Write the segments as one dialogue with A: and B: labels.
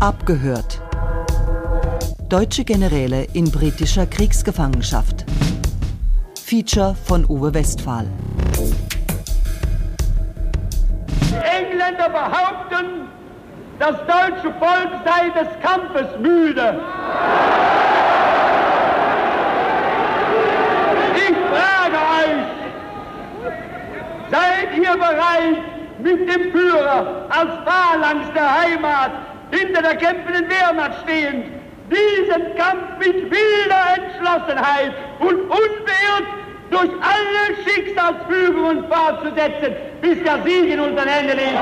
A: Abgehört. Deutsche Generäle in britischer Kriegsgefangenschaft. Feature von Uwe Westphal.
B: Die Engländer behaupten, das deutsche Volk sei des Kampfes müde. Ich frage euch, seid ihr bereit, mit dem Führer als Phalanx der Heimat hinter der kämpfenden Wehrmacht stehend, diesen Kampf mit wilder Entschlossenheit und unbeirrt durch alle Schicksalsfügungen fortzusetzen, bis der Sieg in unseren Händen liegt?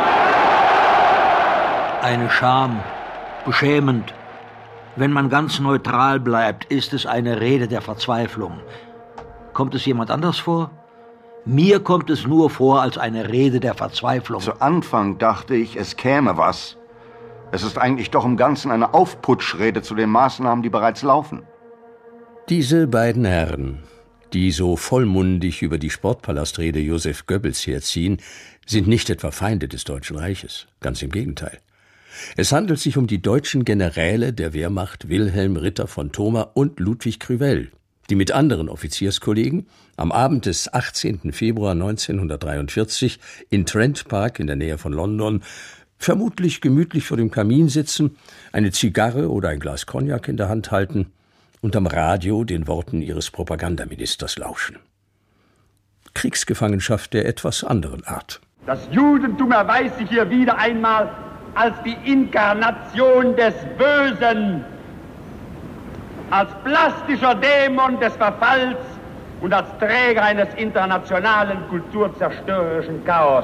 C: Eine Scham, beschämend. Wenn man ganz neutral bleibt, ist es eine Rede der Verzweiflung. Kommt es jemand anders vor? Mir kommt es nur vor als eine Rede der Verzweiflung.
D: Zu Anfang dachte ich, es käme was. Es ist eigentlich doch im Ganzen eine Aufputschrede zu den Maßnahmen, die bereits laufen.
E: Diese beiden Herren, die so vollmundig über die Sportpalastrede Joseph Goebbels herziehen, sind nicht etwa Feinde des Deutschen Reiches. Ganz im Gegenteil. Es handelt sich um die deutschen Generäle der Wehrmacht Wilhelm Ritter von Thoma und Ludwig Krüvel, die mit anderen Offizierskollegen am Abend des 18. Februar 1943 in Trent Park in der Nähe von London vermutlich gemütlich vor dem Kamin sitzen, eine Zigarre oder ein Glas Cognac in der Hand halten und am Radio den Worten ihres Propagandaministers lauschen. Kriegsgefangenschaft der etwas anderen Art.
B: Das Judentum erweist sich hier wieder einmal als die Inkarnation des Bösen, als plastischer Dämon des Verfalls und als Träger eines internationalen kulturzerstörerischen Chaos.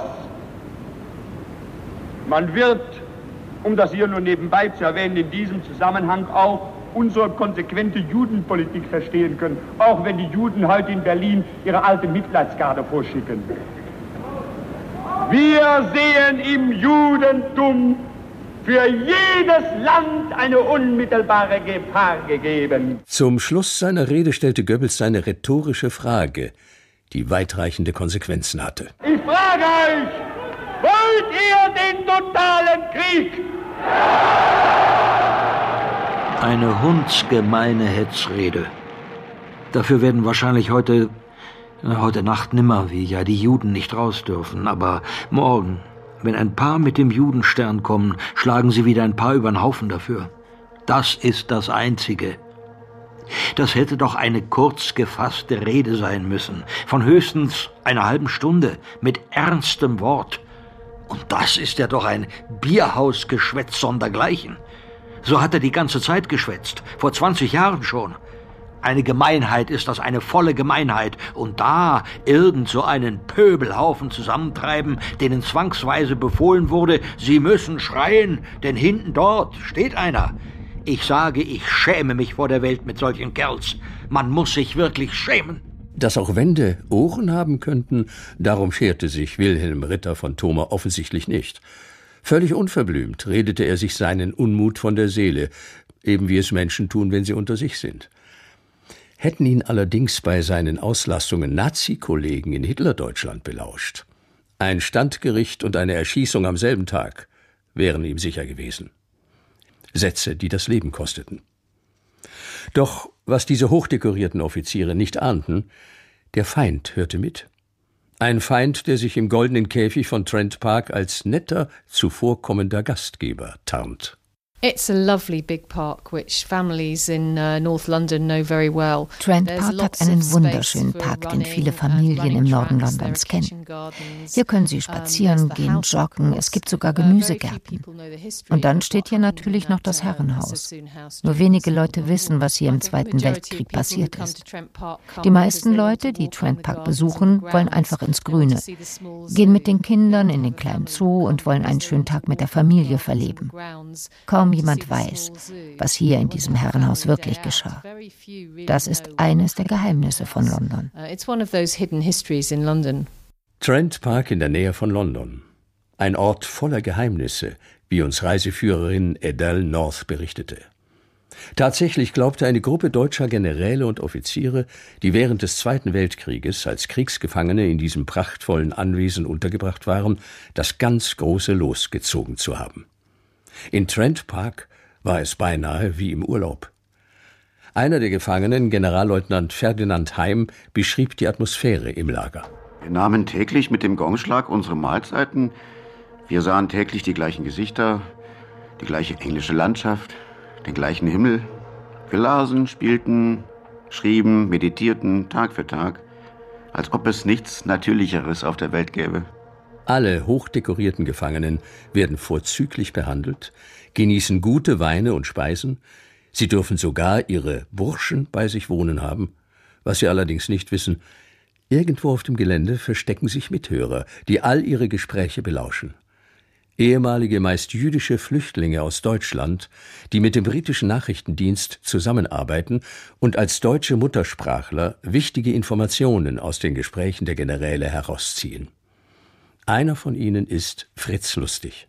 B: Man wird, um das hier nur nebenbei zu erwähnen, in diesem Zusammenhang auch unsere konsequente Judenpolitik verstehen können, auch wenn die Juden heute in Berlin ihre alte Mitleidsgarde vorschicken. Wir sehen im Judentum für jedes Land eine unmittelbare Gefahr gegeben.
E: Zum Schluss seiner Rede stellte Goebbels seine rhetorische Frage, die weitreichende Konsequenzen hatte.
B: Ich frage euch, wollt ihr den totalen Krieg?
C: Eine hundsgemeine Hetzrede. Dafür werden wahrscheinlich heute Nacht nimmer, wie ja die Juden nicht raus dürfen, aber morgen, wenn ein paar mit dem Judenstern kommen, schlagen sie wieder ein paar über den Haufen dafür. Das ist das Einzige. Das hätte doch eine kurz gefasste Rede sein müssen, von höchstens einer halben Stunde, mit ernstem Wort. Und das ist ja doch ein Bierhausgeschwätz sondergleichen. So hat er die ganze Zeit geschwätzt, vor 20 Jahren schon. Eine Gemeinheit ist das, eine volle Gemeinheit. Und da irgend so einen Pöbelhaufen zusammentreiben, denen zwangsweise befohlen wurde, sie müssen schreien, denn hinten dort steht einer. Ich sage, ich schäme mich vor der Welt mit solchen Kerls. Man muss sich wirklich schämen.
E: Dass auch Wände Ohren haben könnten, darum scherte sich Wilhelm Ritter von Thoma offensichtlich nicht. Völlig unverblümt redete er sich seinen Unmut von der Seele, eben wie es Menschen tun, wenn sie unter sich sind. Hätten ihn allerdings bei seinen Auslassungen Nazi-Kollegen in Hitlerdeutschland belauscht, ein Standgericht und eine Erschießung am selben Tag wären ihm sicher gewesen. Sätze, die das Leben kosteten. Doch was diese hochdekorierten Offiziere nicht ahnten, der Feind hörte mit. Ein Feind, der sich im goldenen Käfig von Trent Park als netter, zuvorkommender Gastgeber tarnt.
F: It's a lovely big park which families in North London know very well.
G: Trent Park hat einen wunderschönen Park, den viele Familien im Norden Londons kennen. Hier können sie spazieren gehen, joggen, es gibt sogar Gemüsegärten. Und dann steht hier natürlich noch das Herrenhaus. Nur wenige Leute wissen, was hier im Zweiten Weltkrieg passiert ist. Die meisten Leute, die Trent Park besuchen, wollen einfach ins Grüne, gehen mit den Kindern in den kleinen Zoo und wollen einen schönen Tag mit der Familie verleben. Kaum jemand weiß, was hier in diesem Herrenhaus wirklich geschah. Das ist eines der Geheimnisse von London.
E: Trent Park in der Nähe von London. Ein Ort voller Geheimnisse, wie uns Reiseführerin Adele North berichtete. Tatsächlich glaubte eine Gruppe deutscher Generäle und Offiziere, die während des Zweiten Weltkrieges als Kriegsgefangene in diesem prachtvollen Anwesen untergebracht waren, das ganz große Los gezogen zu haben. In Trent Park war es beinahe wie im Urlaub. Einer der Gefangenen, Generalleutnant Ferdinand Heim, beschrieb die Atmosphäre im Lager.
D: Wir nahmen täglich mit dem Gongschlag unsere Mahlzeiten. Wir sahen täglich die gleichen Gesichter, die gleiche englische Landschaft, den gleichen Himmel. Wir lasen, spielten, schrieben, meditierten Tag für Tag, als ob es nichts Natürlicheres auf der Welt gäbe.
E: Alle hochdekorierten Gefangenen werden vorzüglich behandelt, genießen gute Weine und Speisen. Sie dürfen sogar ihre Burschen bei sich wohnen haben. Was sie allerdings nicht wissen: Irgendwo auf dem Gelände verstecken sich Mithörer, die all ihre Gespräche belauschen. Ehemalige, meist jüdische Flüchtlinge aus Deutschland, die mit dem britischen Nachrichtendienst zusammenarbeiten und als deutsche Muttersprachler wichtige Informationen aus den Gesprächen der Generäle herausziehen. Einer von ihnen ist Fritz Lustig.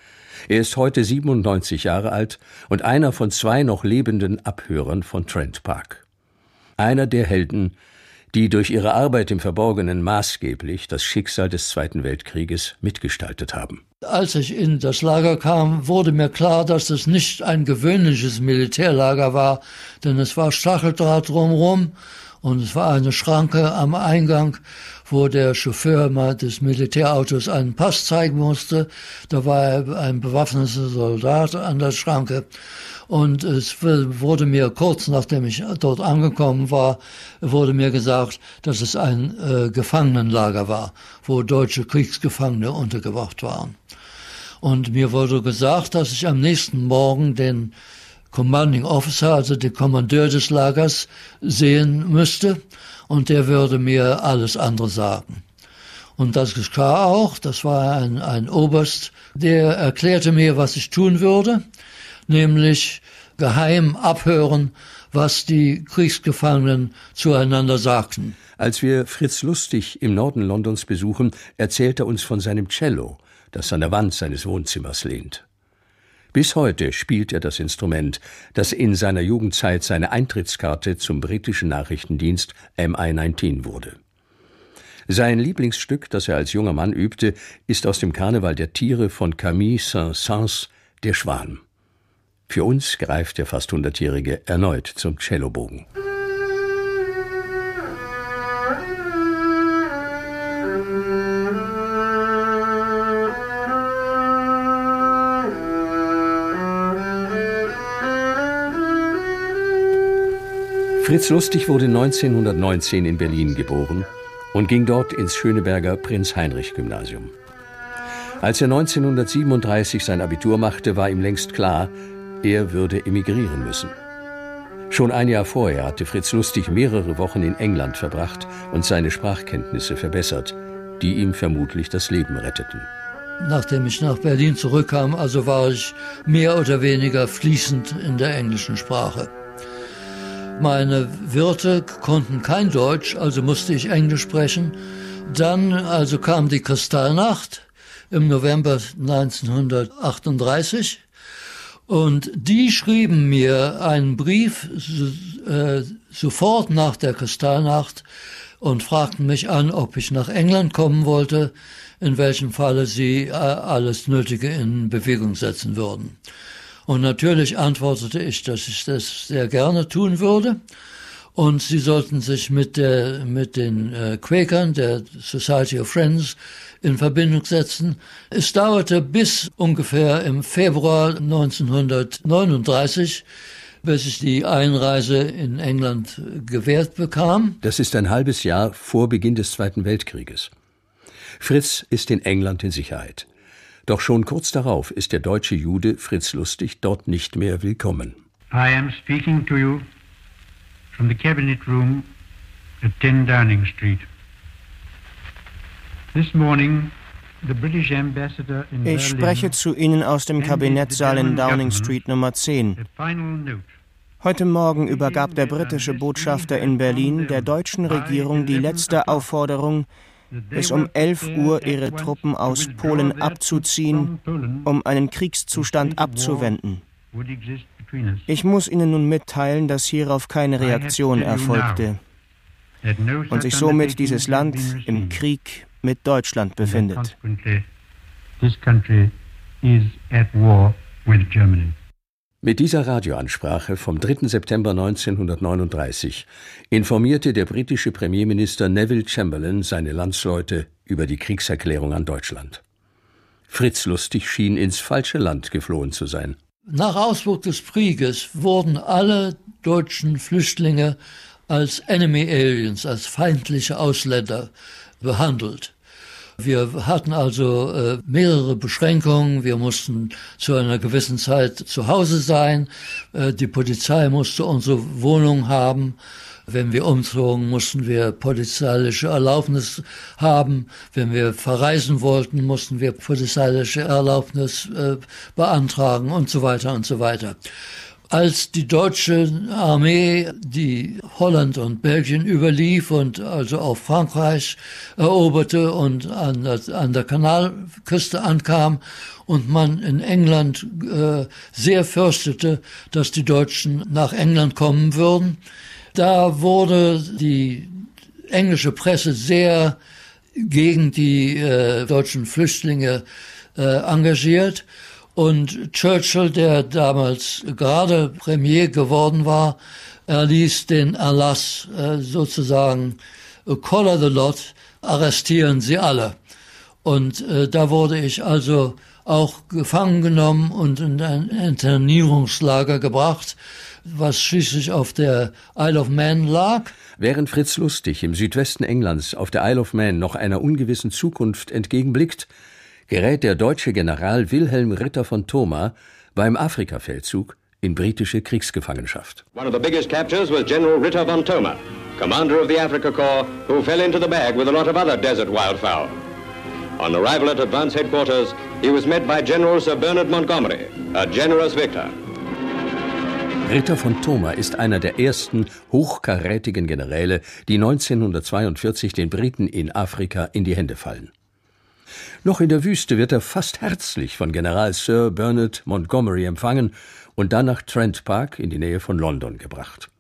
E: Er ist heute 97 Jahre alt und einer von 2 noch lebenden Abhörern von Trent Park. Einer der Helden, die durch ihre Arbeit im Verborgenen maßgeblich das Schicksal des Zweiten Weltkrieges mitgestaltet haben.
H: Als ich in das Lager kam, wurde mir klar, dass es nicht ein gewöhnliches Militärlager war, denn es war Stacheldraht drumherum und es war eine Schranke am Eingang, wo der Chauffeur mal des Militärautos einen Pass zeigen musste. Da war ein bewaffneter Soldat an der Schranke. Und es wurde mir kurz nachdem ich dort angekommen war, wurde mir gesagt, dass es ein Gefangenenlager war, wo deutsche Kriegsgefangene untergebracht waren. Und mir wurde gesagt, dass ich am nächsten Morgen den Commanding Officer, also den Kommandeur des Lagers, sehen müsste, und der würde mir alles andere sagen. Und das geschah auch. Das war ein Oberst, der erklärte mir, was ich tun würde, nämlich geheim abhören, was die Kriegsgefangenen zueinander sagten.
E: Als wir Fritz Lustig im Norden Londons besuchen, erzählt er uns von seinem Cello, das an der Wand seines Wohnzimmers lehnt. Bis heute spielt er das Instrument, das in seiner Jugendzeit seine Eintrittskarte zum britischen Nachrichtendienst MI19 wurde. Sein Lieblingsstück, das er als junger Mann übte, ist aus dem Karneval der Tiere von Camille Saint-Saëns, Der Schwan. Für uns greift der fast 100-Jährige erneut zum Cellobogen. Fritz Lustig wurde 1919 in Berlin geboren und ging dort ins Schöneberger Prinz-Heinrich-Gymnasium. Als er 1937 sein Abitur machte, war ihm längst klar, er würde emigrieren müssen. Schon ein Jahr vorher hatte Fritz Lustig mehrere Wochen in England verbracht und seine Sprachkenntnisse verbessert, die ihm vermutlich das Leben retteten.
H: Nachdem ich nach Berlin zurückkam, also war ich mehr oder weniger fließend in der englischen Sprache. Meine Wirte konnten kein Deutsch, also musste ich Englisch sprechen. Dann also kam die Kristallnacht im November 1938 und die schrieben mir einen Brief sofort nach der Kristallnacht und fragten mich an, ob ich nach England kommen wollte, in welchem Falle sie alles Nötige in Bewegung setzen würden. Und natürlich antwortete ich, dass ich das sehr gerne tun würde. Und sie sollten sich mit den Quäkern der Society of Friends in Verbindung setzen. Es dauerte bis ungefähr im Februar 1939, bis ich die Einreise in England gewährt bekam.
E: Das ist ein halbes Jahr vor Beginn des Zweiten Weltkrieges. Fritz ist in England in Sicherheit. Doch schon kurz darauf ist der deutsche Jude Fritz Lustig dort nicht mehr willkommen.
I: I am speaking to you from the cabinet room at 10 Downing Street. This morning, the British ambassador in Berlin.
J: Ich spreche zu Ihnen aus dem Kabinettssaal in Downing Street Nummer 10. Heute Morgen übergab der britische Botschafter in Berlin der deutschen Regierung die letzte Aufforderung, bis um 11 Uhr ihre Truppen aus Polen abzuziehen, um einen Kriegszustand abzuwenden. Ich muss Ihnen nun mitteilen, dass hierauf keine Reaktion erfolgte und sich somit dieses Land im Krieg mit Deutschland befindet.
E: Mit dieser Radioansprache vom 3. September 1939 informierte der britische Premierminister Neville Chamberlain seine Landsleute über die Kriegserklärung an Deutschland. Fritz Lustig schien ins falsche Land geflohen zu sein.
H: Nach Ausbruch des Krieges wurden alle deutschen Flüchtlinge als Enemy Aliens, als feindliche Ausländer behandelt. Wir hatten also mehrere Beschränkungen. Wir mussten zu einer gewissen Zeit zu Hause sein. Die Polizei musste unsere Wohnung haben. Wenn wir umzogen, mussten wir polizeiliche Erlaubnis haben. Wenn wir verreisen wollten, mussten wir polizeiliche Erlaubnis beantragen und so weiter und so weiter. Als die deutsche Armee die Holland und Belgien überlief und also auch Frankreich eroberte und an der Kanalküste ankam und man in England sehr fürchtete, dass die Deutschen nach England kommen würden, da wurde die englische Presse sehr gegen die deutschen Flüchtlinge engagiert. Und Churchill, der damals gerade Premier geworden war, erließ den Erlass sozusagen collar the lot, arrestieren Sie alle. Und da wurde ich also auch gefangen genommen und in ein Internierungslager gebracht, was schließlich auf der Isle of Man lag.
E: Während Fritz Lustig im Südwesten Englands auf der Isle of Man noch einer ungewissen Zukunft entgegenblickt, gerät der deutsche General Wilhelm Ritter von Thoma beim Afrikafeldzug in britische Kriegsgefangenschaft.
K: One of the biggest captures was General Ritter von Thoma, commander of the Africa Corps, who fell into the bag with a lot of other desert wildfowl. On arrival at advance headquarters, he was met by General Sir Bernard Montgomery, a generous victor.
E: Ritter von Thoma ist einer der ersten hochkarätigen Generäle, die 1942 den Briten in Afrika in die Hände fallen. Noch in der Wüste wird er fast herzlich von General Sir Bernard Montgomery empfangen und dann nach Trent Park in die Nähe von London gebracht.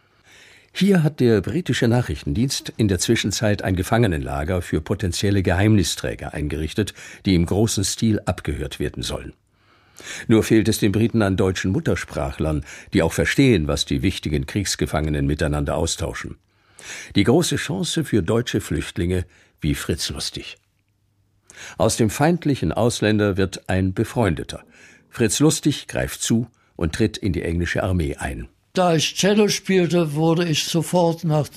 E: Hier hat der britische Nachrichtendienst in der Zwischenzeit ein Gefangenenlager für potenzielle Geheimnisträger eingerichtet, die im großen Stil abgehört werden sollen. Nur fehlt es den Briten an deutschen Muttersprachlern, die auch verstehen, was die wichtigen Kriegsgefangenen miteinander austauschen. Die große Chance für deutsche Flüchtlinge wie Fritz Lustig. Aus dem feindlichen Ausländer wird ein Befreundeter. Fritz Lustig greift zu und tritt in die englische Armee ein.
H: Da ich Cello spielte, wurde ich sofort nach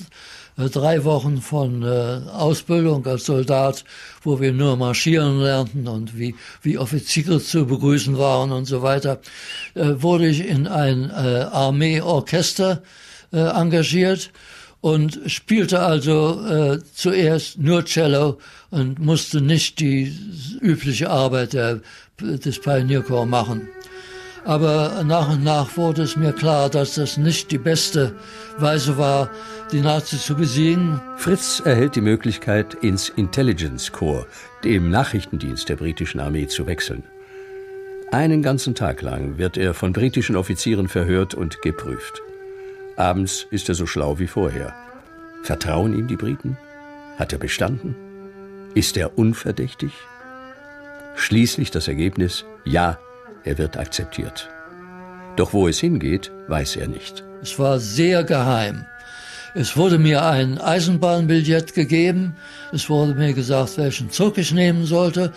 H: 3 Wochen von Ausbildung als Soldat, wo wir nur marschieren lernten und wie Offiziere zu begrüßen waren und so weiter, wurde ich in ein Armeeorchester engagiert und spielte also zuerst nur Cello und musste nicht die übliche Arbeit des Pioneer Corps machen. Aber nach und nach wurde es mir klar, dass das nicht die beste Weise war, die Nazis zu besiegen.
E: Fritz erhält die Möglichkeit, ins Intelligence Corps, dem Nachrichtendienst der britischen Armee, zu wechseln. Einen ganzen Tag lang wird er von britischen Offizieren verhört und geprüft. Abends ist er so schlau wie vorher. Vertrauen ihm die Briten? Hat er bestanden? Ist er unverdächtig? Schließlich das Ergebnis: ja, er wird akzeptiert. Doch wo es hingeht, weiß er nicht.
H: Es war sehr geheim. Es wurde mir ein Eisenbahnbillett gegeben. Es wurde mir gesagt, welchen Zug ich nehmen sollte.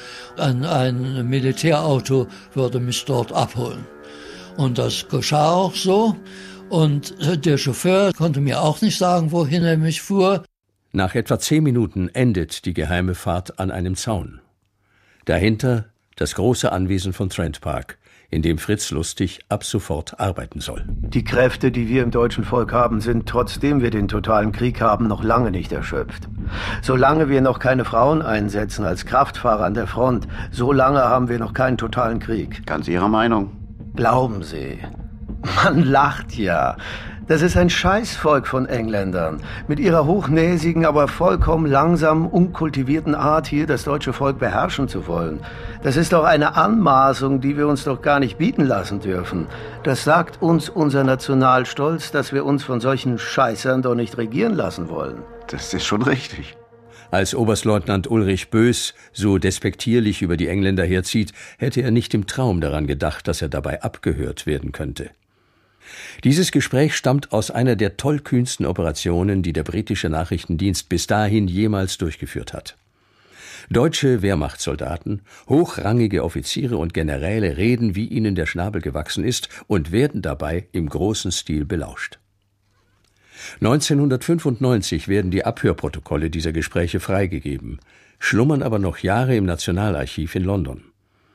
H: Ein Militärauto würde mich dort abholen. Und das geschah auch so. Und der Chauffeur konnte mir auch nicht sagen, wohin er mich fuhr.
E: Nach etwa 10 Minuten endet die geheime Fahrt an einem Zaun. Dahinter das große Anwesen von Trent Park, in dem Fritz Lustig ab sofort arbeiten soll.
L: Die Kräfte, die wir im deutschen Volk haben, sind, trotzdem wir den totalen Krieg haben, noch lange nicht erschöpft. Solange wir noch keine Frauen einsetzen als Kraftfahrer an der Front, so lange haben wir noch keinen totalen Krieg.
D: Ganz Ihrer Meinung?
L: Glauben Sie. Man lacht ja. Das ist ein Scheißvolk von Engländern. Mit ihrer hochnäsigen, aber vollkommen langsam, unkultivierten Art, hier das deutsche Volk beherrschen zu wollen. Das ist doch eine Anmaßung, die wir uns doch gar nicht bieten lassen dürfen. Das sagt uns unser Nationalstolz, dass wir uns von solchen Scheißern doch nicht regieren lassen wollen.
D: Das ist schon richtig.
E: Als Oberstleutnant Ulrich Bös so despektierlich über die Engländer herzieht, hätte er nicht im Traum daran gedacht, dass er dabei abgehört werden könnte. Dieses Gespräch stammt aus einer der tollkühnsten Operationen, die der britische Nachrichtendienst bis dahin jemals durchgeführt hat. Deutsche Wehrmachtssoldaten, hochrangige Offiziere und Generäle reden, wie ihnen der Schnabel gewachsen ist, und werden dabei im großen Stil belauscht. 1995 werden die Abhörprotokolle dieser Gespräche freigegeben, schlummern aber noch Jahre im Nationalarchiv in London.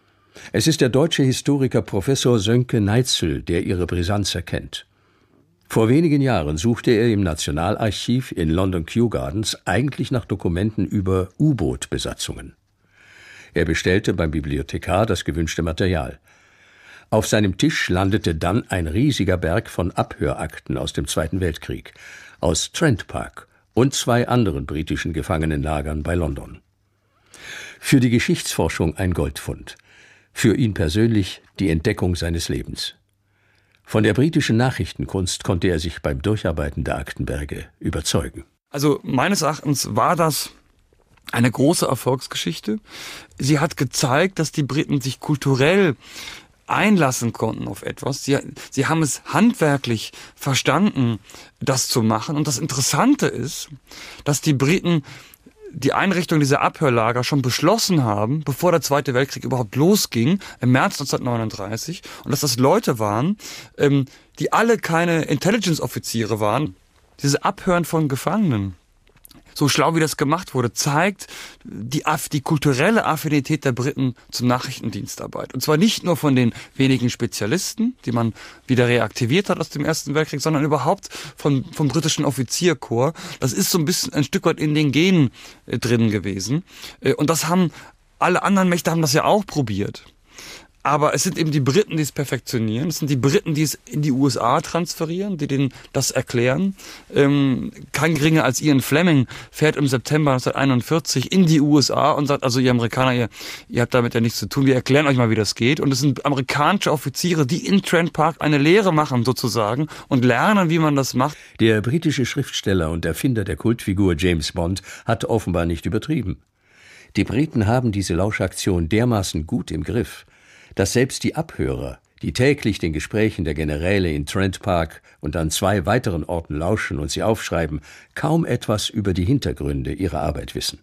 E: Es ist der deutsche Historiker Professor Sönke Neitzel, der ihre Brisanz erkennt. Vor wenigen Jahren suchte er im Nationalarchiv in London Kew Gardens eigentlich nach Dokumenten über U-Boot-Besatzungen. Er bestellte beim Bibliothekar das gewünschte Material. Auf seinem Tisch landete dann ein riesiger Berg von Abhörakten aus dem Zweiten Weltkrieg, aus Trent Park und 2 anderen britischen Gefangenenlagern bei London. Für die Geschichtsforschung ein Goldfund. Für ihn persönlich die Entdeckung seines Lebens. Von der britischen Nachrichtenkunst konnte er sich beim Durcharbeiten der Aktenberge überzeugen.
M: Also meines Erachtens war das eine große Erfolgsgeschichte. Sie hat gezeigt, dass die Briten sich kulturell einlassen konnten auf etwas. Sie haben es handwerklich verstanden, das zu machen. Und das Interessante ist, dass die Briten die Einrichtung dieser Abhörlager schon beschlossen haben, bevor der Zweite Weltkrieg überhaupt losging, im März 1939, und dass das Leute waren, die alle keine Intelligence-Offiziere waren. Diese Abhören von Gefangenen, so schlau wie das gemacht wurde, zeigt die kulturelle Affinität der Briten zur Nachrichtendienstarbeit. Und zwar nicht nur von den wenigen Spezialisten, die man wieder reaktiviert hat aus dem Ersten Weltkrieg, sondern überhaupt vom britischen Offizierkorps. Das ist so ein Stück weit in den Genen drin gewesen. Und das haben alle anderen Mächte haben das ja auch probiert. Aber es sind eben die Briten, die es perfektionieren. Es sind die Briten, die es in die USA transferieren, die denen das erklären. Kein geringer als Ian Fleming fährt im September 1941 in die USA und sagt, also ihr Amerikaner, ihr habt damit ja nichts zu tun, wir erklären euch mal, wie das geht. Und es sind amerikanische Offiziere, die in Trent Park eine Lehre machen sozusagen und lernen, wie man das macht.
E: Der britische Schriftsteller und Erfinder der Kultfigur James Bond hat offenbar nicht übertrieben. Die Briten haben diese Lauschaktion dermaßen gut im Griff, dass selbst die Abhörer, die täglich den Gesprächen der Generäle in Trent Park und an 2 weiteren Orten lauschen und sie aufschreiben, kaum etwas über die Hintergründe ihrer Arbeit wissen.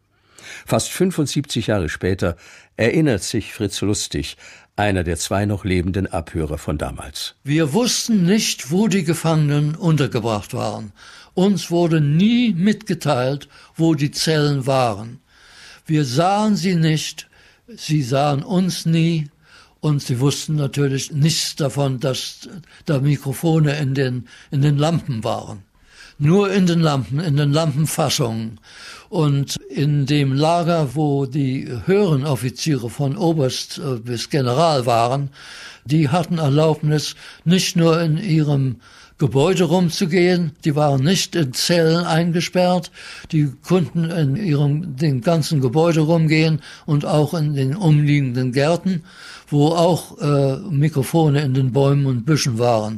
E: Fast 75 Jahre später erinnert sich Fritz Lustig, einer der 2 noch lebenden Abhörer von damals.
H: Wir wussten nicht, wo die Gefangenen untergebracht waren. Uns wurde nie mitgeteilt, wo die Zellen waren. Wir sahen sie nicht, sie sahen uns nie. Und sie wussten natürlich nichts davon, dass da Mikrofone in den Lampen waren. Nur in den Lampenfassungen. Und in dem Lager, wo die höheren Offiziere von Oberst bis General waren, die hatten Erlaubnis, nicht nur in ihrem Gebäude rumzugehen, die waren nicht in Zellen eingesperrt, die konnten in dem ganzen Gebäude rumgehen und auch in den umliegenden Gärten, wo auch Mikrofone in den Bäumen und Büschen waren.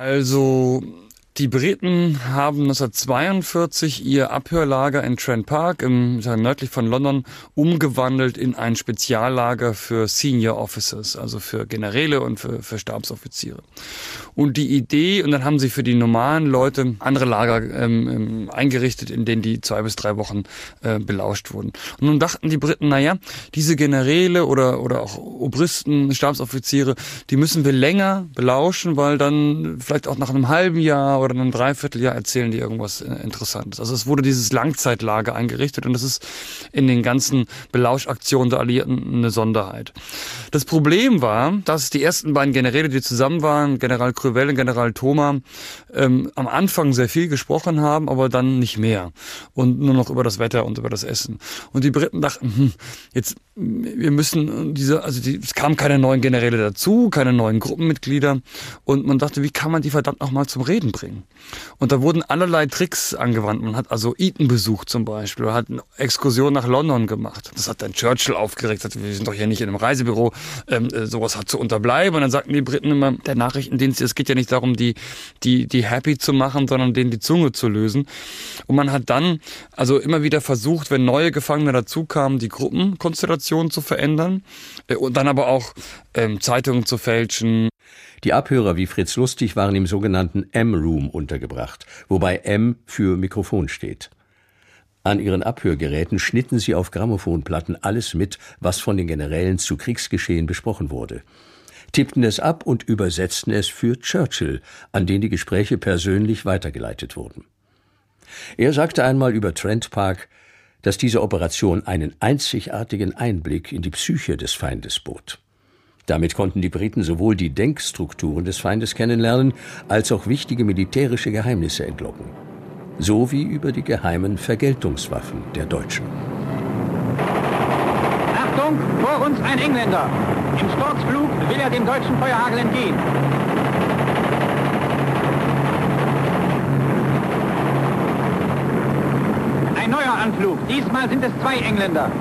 M: Also die Briten haben 1942 ihr Abhörlager in Trent Park, nördlich von London, umgewandelt in ein Speziallager für Senior Officers, also für Generäle und für Stabsoffiziere. Und die Idee, und dann haben sie für die normalen Leute andere Lager eingerichtet, in denen die 2 bis 3 Wochen belauscht wurden. Und nun dachten die Briten, diese Generäle oder auch Obristen, Stabsoffiziere, die müssen wir länger belauschen, weil dann vielleicht auch nach einem halben Jahr oder einem Dreivierteljahr erzählen die irgendwas Interessantes. Also es wurde dieses Langzeitlager eingerichtet und das ist in den ganzen Belauschaktionen der Alliierten eine Sonderheit. Das Problem war, dass die ersten beiden Generäle, die zusammen waren, General Crevel und General Thoma, am Anfang sehr viel gesprochen haben, aber dann nicht mehr. Und nur noch über das Wetter und über das Essen. Und die Briten dachten, wir müssen es kamen keine neuen Generäle dazu, keine neuen Gruppenmitglieder. Und man dachte, wie kann man die verdammt noch mal zum Reden bringen? bringen. Und da wurden allerlei Tricks angewandt. Man hat also Eton besucht zum Beispiel, oder hat eine Exkursion nach London gemacht. Das hat dann Churchill aufgeregt, sagt, wir sind doch hier nicht in einem Reisebüro, sowas hat zu unterbleiben. Und dann sagten die Briten immer, der Nachrichtendienst, es geht ja nicht darum, die happy zu machen, sondern denen die Zunge zu lösen. Und man hat dann also immer wieder versucht, wenn neue Gefangene dazukamen, die Gruppenkonstellation zu verändern und dann aber auch Zeitungen zu fälschen.
E: Die Abhörer wie Fritz Lustig waren im sogenannten M-Room untergebracht, wobei M für Mikrofon steht. An ihren Abhörgeräten schnitten sie auf Grammophonplatten alles mit, was von den Generälen zu Kriegsgeschehen besprochen wurde, tippten es ab und übersetzten es für Churchill, an den die Gespräche persönlich weitergeleitet wurden. Er sagte einmal über Trent Park, dass diese Operation einen einzigartigen Einblick in die Psyche des Feindes bot. Damit konnten die Briten sowohl die Denkstrukturen des Feindes kennenlernen, als auch wichtige militärische Geheimnisse entlocken. So wie über die geheimen Vergeltungswaffen der Deutschen.
N: Achtung, vor uns ein Engländer. Im Sturzflug will er dem deutschen Feuerhagel entgehen. Ein neuer Anflug. Diesmal sind es 2 Engländer.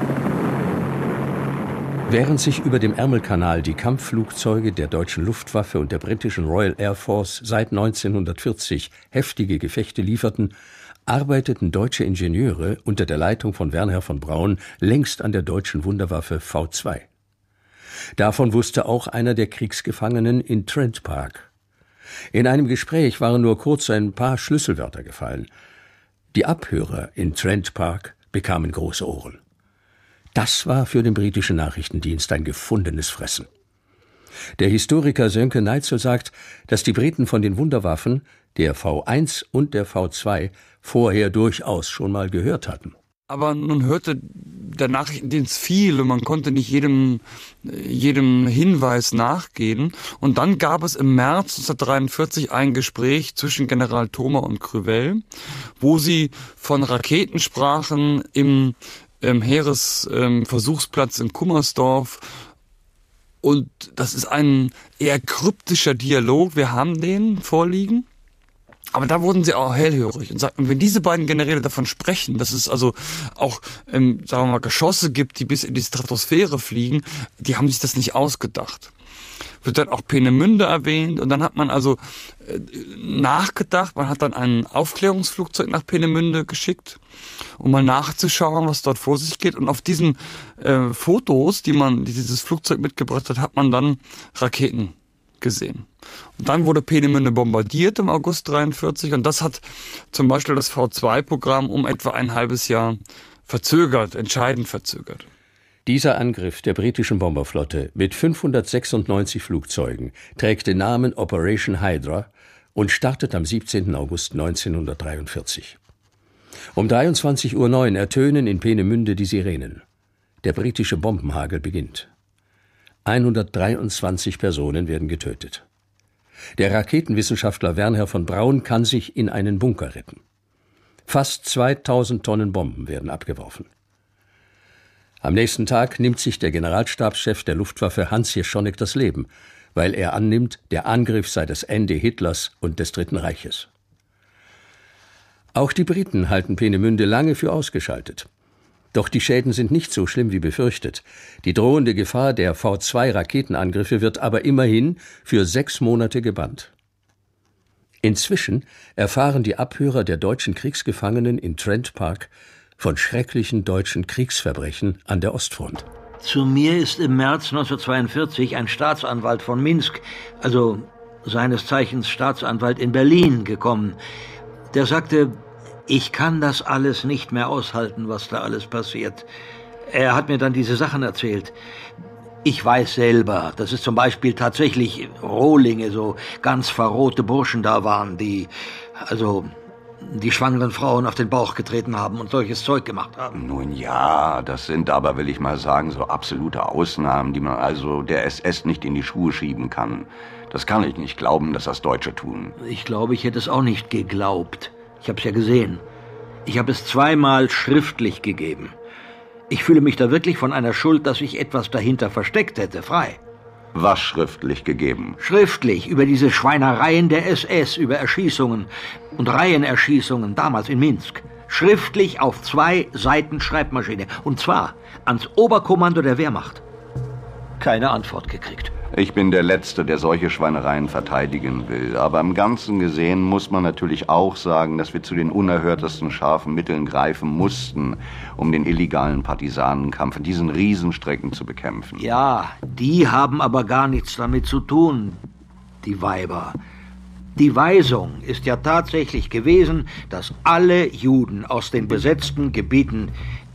E: Während sich über dem Ärmelkanal die Kampfflugzeuge der deutschen Luftwaffe und der britischen Royal Air Force seit 1940 heftige Gefechte lieferten, arbeiteten deutsche Ingenieure unter der Leitung von Wernher von Braun längst an der deutschen Wunderwaffe V2. Davon wusste auch einer der Kriegsgefangenen in Trent Park. In einem Gespräch waren nur kurz ein paar Schlüsselwörter gefallen. Die Abhörer in Trent Park bekamen große Ohren. Das war für den britischen Nachrichtendienst ein gefundenes Fressen. Der Historiker Sönke Neitzel sagt, dass die Briten von den Wunderwaffen, der V1 und der V2, vorher durchaus schon mal gehört hatten.
M: Aber nun hörte der Nachrichtendienst viel und man konnte nicht jedem Hinweis nachgehen. Und dann gab es im März 1943 ein Gespräch zwischen General Thoma und Crevel, wo sie von Raketen sprachen im Heeresversuchsplatz in Kummersdorf. Und das ist ein eher kryptischer Dialog. Wir haben den vorliegen. Aber da wurden sie auch hellhörig und sagten, wenn diese beiden Generäle davon sprechen, dass es also auch, sagen wir mal, Geschosse gibt, die bis in die Stratosphäre fliegen, die haben sich das nicht ausgedacht. Wird dann auch Peenemünde erwähnt und dann hat man also nachgedacht, man hat dann ein Aufklärungsflugzeug nach Peenemünde geschickt, um mal nachzuschauen, was dort vor sich geht. Und auf diesen Fotos, die dieses Flugzeug mitgebracht hat man dann Raketen gesehen. Und dann wurde Peenemünde bombardiert im August 1943 und das hat zum Beispiel das V2-Programm um etwa ein halbes Jahr entscheidend verzögert.
E: Dieser Angriff der britischen Bomberflotte mit 596 Flugzeugen trägt den Namen Operation Hydra und startet am 17. August 1943. Um 23:09 Uhr ertönen in Peenemünde die Sirenen. Der britische Bombenhagel beginnt. 123 Personen werden getötet. Der Raketenwissenschaftler Wernher von Braun kann sich in einen Bunker retten. Fast 2000 Tonnen Bomben werden abgeworfen. Am nächsten Tag nimmt sich der Generalstabschef der Luftwaffe Hans Jeschonnek das Leben, weil er annimmt, der Angriff sei das Ende Hitlers und des Dritten Reiches. Auch die Briten halten Peenemünde lange für ausgeschaltet. Doch die Schäden sind nicht so schlimm wie befürchtet. Die drohende Gefahr der V2-Raketenangriffe wird aber immerhin für 6 Monate gebannt. Inzwischen erfahren die Abhörer der deutschen Kriegsgefangenen in Trent Park von schrecklichen deutschen Kriegsverbrechen an der Ostfront.
C: Zu mir ist im März 1942 ein Staatsanwalt von Minsk, also seines Zeichens Staatsanwalt in Berlin, gekommen. Der sagte, ich kann das alles nicht mehr aushalten, was da alles passiert. Er hat mir dann diese Sachen erzählt. Ich weiß selber, dass es zum Beispiel tatsächlich Rohlinge, so ganz verrohte Burschen da waren, die schwangeren Frauen auf den Bauch getreten haben und solches Zeug gemacht haben.
D: Nun ja, das sind aber, will ich mal sagen, so absolute Ausnahmen, die man also der SS nicht in die Schuhe schieben kann. Das kann ich nicht glauben, dass das Deutsche tun.
C: Ich glaube, ich hätte es auch nicht geglaubt. Ich habe es ja gesehen. Ich habe es 2-mal schriftlich gegeben. Ich fühle mich da wirklich von einer Schuld, dass ich etwas dahinter versteckt hätte, frei.
D: Was schriftlich gegeben?
C: Schriftlich, über diese Schweinereien der SS, über Erschießungen und Reihenerschießungen damals in Minsk. Schriftlich auf 2 Seiten Schreibmaschine. Und zwar ans Oberkommando der Wehrmacht. Keine Antwort gekriegt.
D: Ich bin der Letzte, der solche Schweinereien verteidigen will. Aber im Ganzen gesehen muss man natürlich auch sagen, dass wir zu den unerhörtesten scharfen Mitteln greifen mussten, um den illegalen Partisanenkampf in diesen Riesenstrecken zu bekämpfen.
C: Ja, die haben aber gar nichts damit zu tun, die Weiber. Die Weisung ist ja tatsächlich gewesen, dass alle Juden aus den besetzten Gebieten...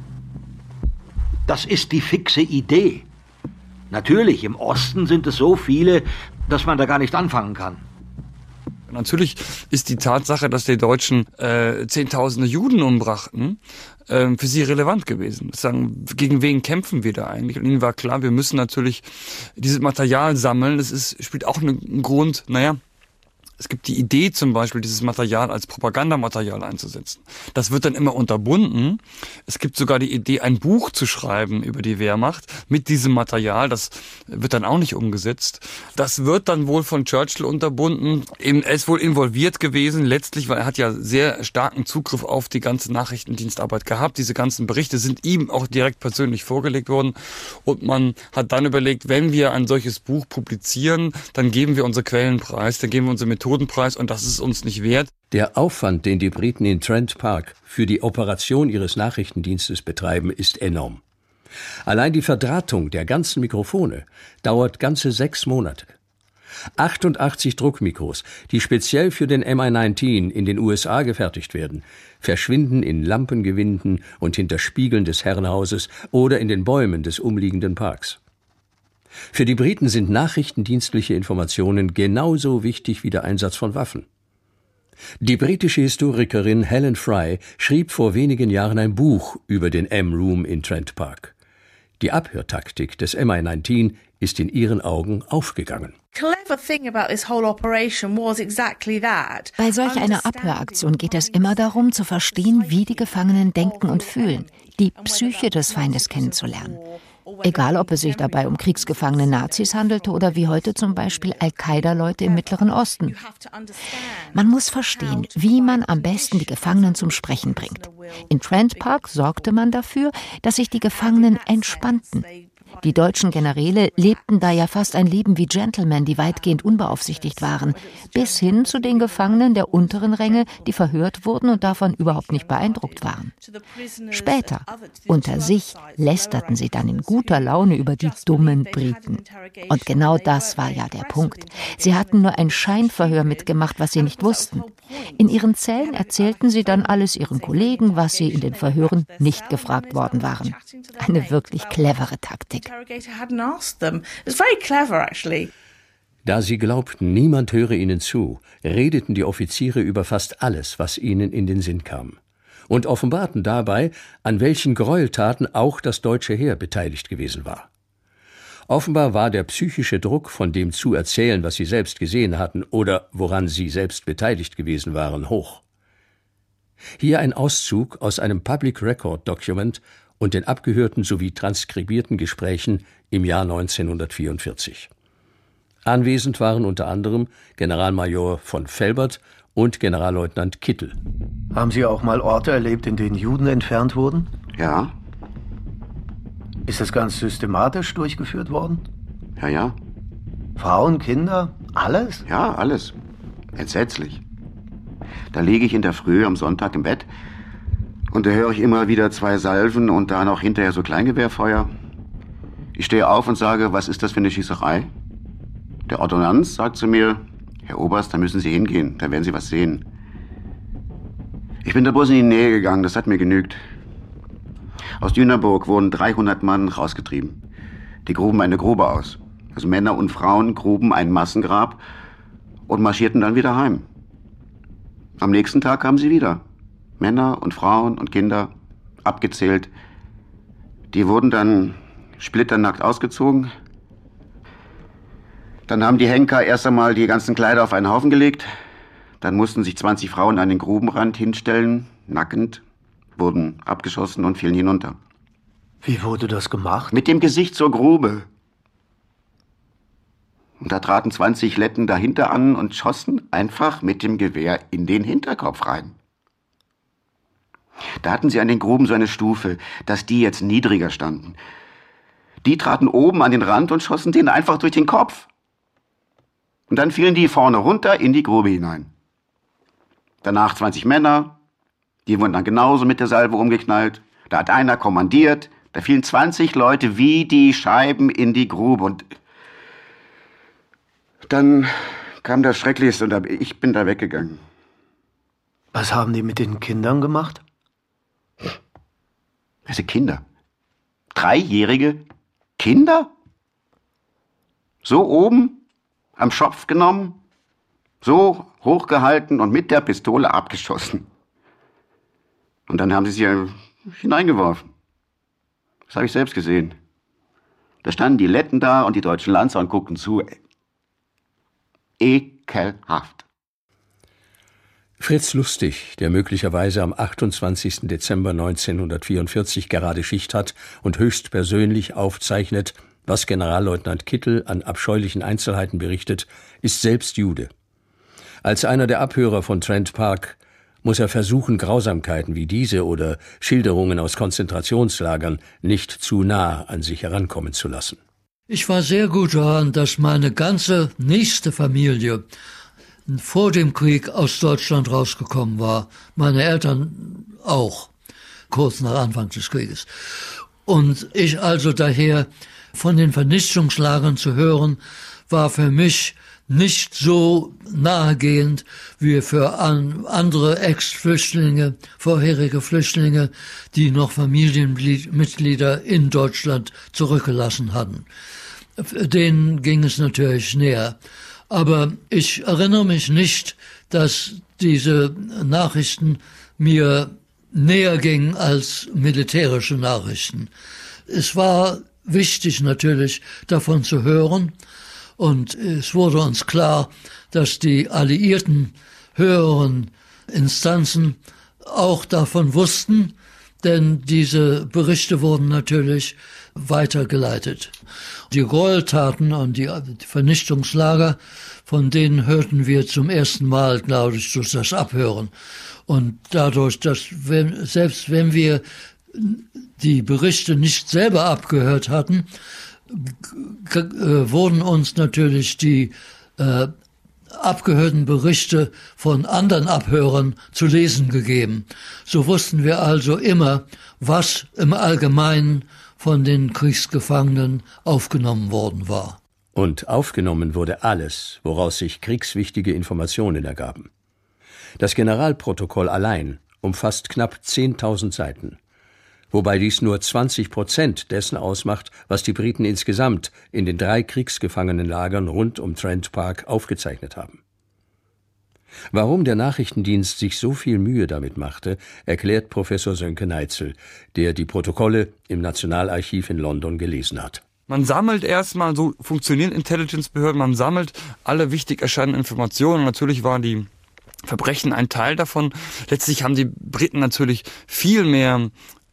C: Das ist die fixe Idee. Natürlich, im Osten sind es so viele, dass man da gar nicht anfangen kann.
M: Natürlich ist die Tatsache, dass die Deutschen Zehntausende Juden umbrachten, für sie relevant gewesen. Sagen, gegen wen kämpfen wir da eigentlich? Und ihnen war klar, wir müssen natürlich dieses Material sammeln. Das spielt auch einen Grund, es gibt die Idee zum Beispiel, dieses Material als Propagandamaterial einzusetzen. Das wird dann immer unterbunden. Es gibt sogar die Idee, ein Buch zu schreiben über die Wehrmacht mit diesem Material. Das wird dann auch nicht umgesetzt. Das wird dann wohl von Churchill unterbunden. Er ist wohl involviert gewesen, letztlich, weil er hat ja sehr starken Zugriff auf die ganze Nachrichtendienstarbeit gehabt. Diese ganzen Berichte sind ihm auch direkt persönlich vorgelegt worden. Und man hat dann überlegt, wenn wir ein solches Buch publizieren, dann geben wir unsere Quellen preis, dann geben wir unsere Methodenpreis und das ist uns nicht wert.
E: Der Aufwand, den die Briten in Trent Park für die Operation ihres Nachrichtendienstes betreiben, ist enorm. Allein die Verdrahtung der ganzen Mikrofone dauert ganze 6 Monate. 88 Druckmikros, die speziell für den MI-19 in den USA gefertigt werden, verschwinden in Lampengewinden und hinter Spiegeln des Herrenhauses oder in den Bäumen des umliegenden Parks. Für die Briten sind nachrichtendienstliche Informationen genauso wichtig wie der Einsatz von Waffen. Die britische Historikerin Helen Fry schrieb vor wenigen Jahren ein Buch über den M-Room in Trent Park. Die Abhörtaktik des MI-19 ist in ihren Augen aufgegangen.
G: Bei solch einer Abhöraktion geht es immer darum, zu verstehen, wie die Gefangenen denken und fühlen, die Psyche des Feindes kennenzulernen. Egal, ob es sich dabei um kriegsgefangene Nazis handelte oder wie heute zum Beispiel Al-Qaida-Leute im Mittleren Osten. Man muss verstehen, wie man am besten die Gefangenen zum Sprechen bringt. In Trent Park sorgte man dafür, dass sich die Gefangenen entspannten. Die deutschen Generäle lebten da ja fast ein Leben wie Gentlemen, die weitgehend unbeaufsichtigt waren, bis hin zu den Gefangenen der unteren Ränge, die verhört wurden und davon überhaupt nicht beeindruckt waren. Später, unter sich, lästerten sie dann in guter Laune über die dummen Briten. Und genau das war ja der Punkt. Sie hatten nur ein Scheinverhör mitgemacht, was sie nicht wussten. In ihren Zellen erzählten sie dann alles ihren Kollegen, was sie in den Verhören nicht gefragt worden waren. Eine wirklich clevere Taktik.
E: Da sie glaubten, niemand höre ihnen zu, redeten die Offiziere über fast alles, was ihnen in den Sinn kam. Und offenbarten dabei, an welchen Gräueltaten auch das deutsche Heer beteiligt gewesen war. Offenbar war der psychische Druck, von dem zu erzählen, was sie selbst gesehen hatten oder woran sie selbst beteiligt gewesen waren, hoch. Hier ein Auszug aus einem Public Record Document und den abgehörten sowie transkribierten Gesprächen im Jahr 1944. Anwesend waren unter anderem Generalmajor von Felbert und Generalleutnant Kittel.
L: Haben Sie auch mal Orte erlebt, in denen Juden entfernt wurden?
D: Ja.
L: Ist das ganz systematisch durchgeführt worden?
D: Ja.
L: Frauen, Kinder, alles?
D: Ja, alles. Entsetzlich. Da liege ich in der Früh am Sonntag im Bett und da höre ich immer wieder 2 Salven und dann auch hinterher so Kleingewehrfeuer. Ich stehe auf und sage, was ist das für eine Schießerei? Der Ordonnanz sagt zu mir, Herr Oberst, da müssen Sie hingehen, da werden Sie was sehen. Ich bin da bloß in die Nähe gegangen, das hat mir genügt. Aus Dünaburg wurden 300 Mann rausgetrieben. Die gruben eine Grube aus. Also Männer und Frauen gruben ein Massengrab und marschierten dann wieder heim. Am nächsten Tag kamen sie wieder. Männer und Frauen und Kinder, abgezählt. Die wurden dann splitternackt ausgezogen. Dann haben die Henker erst einmal die ganzen Kleider auf einen Haufen gelegt. Dann mussten sich 20 Frauen an den Grubenrand hinstellen, nackend, wurden abgeschossen und fielen hinunter.
L: Wie wurde das gemacht?
D: Mit dem Gesicht zur Grube. Und da traten 20 Letten dahinter an und schossen einfach mit dem Gewehr in den Hinterkopf rein. Da hatten sie an den Gruben so eine Stufe, dass die jetzt niedriger standen. Die traten oben an den Rand und schossen denen einfach durch den Kopf. Und dann fielen die vorne runter in die Grube hinein. Danach 20 Männer, die wurden dann genauso mit der Salve umgeknallt. Da hat einer kommandiert, da fielen 20 Leute wie die Scheiben in die Grube. Und dann kam das Schrecklichste und ich bin da weggegangen.
L: Was haben die mit den Kindern gemacht?
D: Also Kinder. 3-jährige Kinder? So oben am Schopf genommen, so hochgehalten und mit der Pistole abgeschossen. Und dann haben sie sie hineingeworfen. Das habe ich selbst gesehen. Da standen die Letten da und die deutschen Lanzer und guckten zu. Ekelhaft.
E: Fritz Lustig, der möglicherweise am 28. Dezember 1944 gerade Schicht hat und höchstpersönlich aufzeichnet, was Generalleutnant Kittel an abscheulichen Einzelheiten berichtet, ist selbst Jude. Als einer der Abhörer von Trent Park muss er versuchen, Grausamkeiten wie diese oder Schilderungen aus Konzentrationslagern nicht zu nah an sich herankommen zu lassen.
H: Ich war sehr gut daran, dass meine ganze nächste Familie vor dem Krieg aus Deutschland rausgekommen war. Meine Eltern auch, kurz nach Anfang des Krieges. Und ich also daher von den Vernichtungslagern zu hören, war für mich nicht so nahegehend wie für andere Ex-Flüchtlinge, vorherige Flüchtlinge, die noch Familienmitglieder in Deutschland zurückgelassen hatten. Denen ging es natürlich näher. Aber ich erinnere mich nicht, dass diese Nachrichten mir näher gingen als militärische Nachrichten. Es war wichtig natürlich, davon zu hören. Und es wurde uns klar, dass die alliierten höheren Instanzen auch davon wussten, denn diese Berichte wurden natürlich weitergeleitet. Die Gräueltaten und die Vernichtungslager, von denen hörten wir zum ersten Mal, glaube ich, durch das Abhören. Und dadurch, dass selbst wenn wir die Berichte nicht selber abgehört hatten, wurden uns natürlich die abgehörten Berichte von anderen Abhörern zu lesen gegeben. So wussten wir also immer, was im Allgemeinen von den Kriegsgefangenen aufgenommen worden war.
E: Und aufgenommen wurde alles, woraus sich kriegswichtige Informationen ergaben. Das Generalprotokoll allein umfasst knapp 10.000 Seiten, wobei dies nur 20% dessen ausmacht, was die Briten insgesamt in den 3 Kriegsgefangenenlagern rund um Trent Park aufgezeichnet haben. Warum der Nachrichtendienst sich so viel Mühe damit machte, erklärt Professor Sönke Neitzel, der die Protokolle im Nationalarchiv in London gelesen hat.
M: Man sammelt erstmal, so funktionieren Intelligence-Behörden, man sammelt alle wichtig erscheinenden Informationen. Natürlich waren die Verbrechen ein Teil davon. Letztlich haben die Briten natürlich viel mehr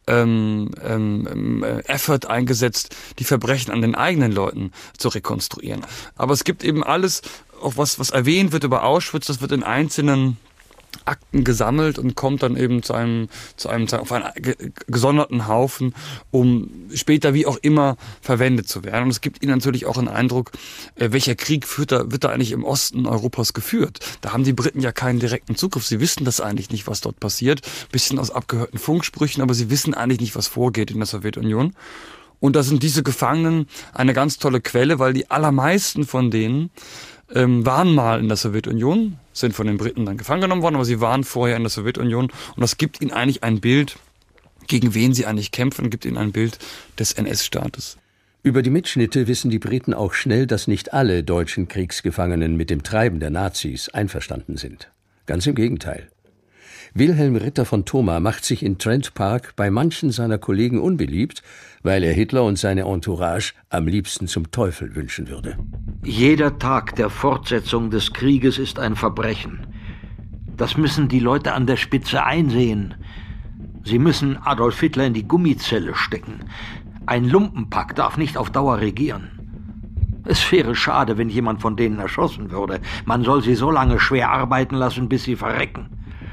M: Effort eingesetzt, die Verbrechen an den eigenen Leuten zu rekonstruieren. Aber es gibt eben alles, auch was erwähnt wird über Auschwitz, das wird in einzelnen Akten gesammelt und kommt dann eben auf einen gesonderten Haufen, um später wie auch immer verwendet zu werden. Und es gibt ihnen natürlich auch einen Eindruck, welcher Krieg wird da eigentlich im Osten Europas geführt. Da haben die Briten ja keinen direkten Zugriff. Sie wissen das eigentlich nicht, was dort passiert. Bisschen aus abgehörten Funksprüchen, aber sie wissen eigentlich nicht, was vorgeht in der Sowjetunion. Und da sind diese Gefangenen eine ganz tolle Quelle, weil die allermeisten von denen waren mal in der Sowjetunion, sind von den Briten dann gefangen genommen worden, aber sie waren vorher in der Sowjetunion und das gibt ihnen eigentlich ein Bild, gegen wen sie eigentlich kämpfen, gibt ihnen ein Bild des NS-Staates.
E: Über die Mitschnitte wissen die Briten auch schnell, dass nicht alle deutschen Kriegsgefangenen mit dem Treiben der Nazis einverstanden sind. Ganz im Gegenteil. Wilhelm Ritter von Thoma macht sich in Trent Park bei manchen seiner Kollegen unbeliebt, weil er Hitler und seine Entourage am liebsten zum Teufel wünschen würde.
C: Jeder Tag der Fortsetzung des Krieges ist ein Verbrechen. Das müssen die Leute an der Spitze einsehen. Sie müssen Adolf Hitler in die Gummizelle stecken. Ein Lumpenpack darf nicht auf Dauer regieren. Es wäre schade, wenn jemand von denen erschossen würde. Man soll sie so lange schwer arbeiten lassen, bis sie verrecken.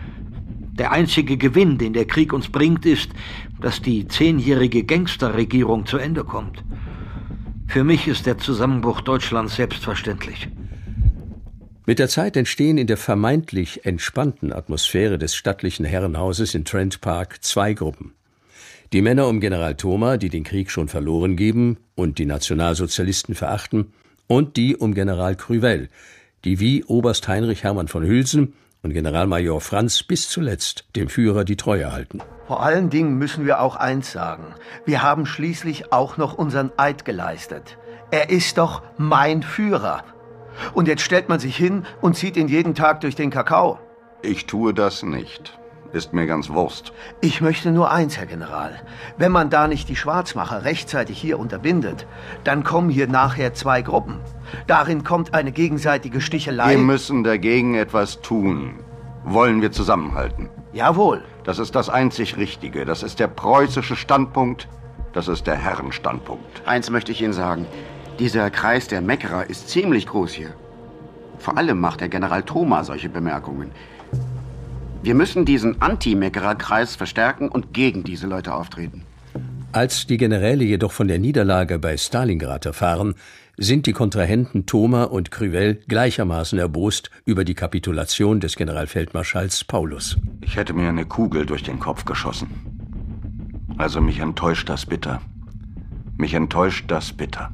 C: Der einzige Gewinn, den der Krieg uns bringt, ist, dass die 10-jährige Gangsterregierung zu Ende kommt. Für mich ist der Zusammenbruch Deutschlands selbstverständlich.
E: Mit der Zeit entstehen in der vermeintlich entspannten Atmosphäre des stattlichen Herrenhauses in Trent Park 2 Gruppen. Die Männer um General Thoma, die den Krieg schon verloren geben und die Nationalsozialisten verachten, und die um General Crüwell, die wie Oberst Heinrich Hermann von Hülsen und Generalmajor Franz bis zuletzt dem Führer die Treue halten.
L: Vor allen Dingen müssen wir auch eins sagen. Wir haben schließlich auch noch unseren Eid geleistet. Er ist doch mein Führer. Und jetzt stellt man sich hin und zieht ihn jeden Tag durch den Kakao.
D: Ich tue das nicht. Ist mir ganz Wurst.
L: Ich möchte nur eins, Herr General. Wenn man da nicht die Schwarzmacher rechtzeitig hier unterbindet, dann kommen hier nachher 2 Gruppen. Darin kommt eine gegenseitige Stichelei.
D: Wir müssen dagegen etwas tun. Wollen wir zusammenhalten?
L: Jawohl.
D: Das ist das einzig Richtige. Das ist der preußische Standpunkt. Das ist der Herrenstandpunkt.
O: Eins möchte ich Ihnen sagen. Dieser Kreis der Meckerer ist ziemlich groß hier. Vor allem macht der General Thoma solche Bemerkungen. Wir müssen diesen Anti-Meckerer-Kreis verstärken und gegen diese Leute auftreten.
E: Als die Generäle jedoch von der Niederlage bei Stalingrad erfahren, sind die Kontrahenten Thoma und Crüwell gleichermaßen erbost über die Kapitulation des Generalfeldmarschalls Paulus.
D: Ich hätte mir eine Kugel durch den Kopf geschossen. Also mich enttäuscht das bitter. Mich enttäuscht das bitter.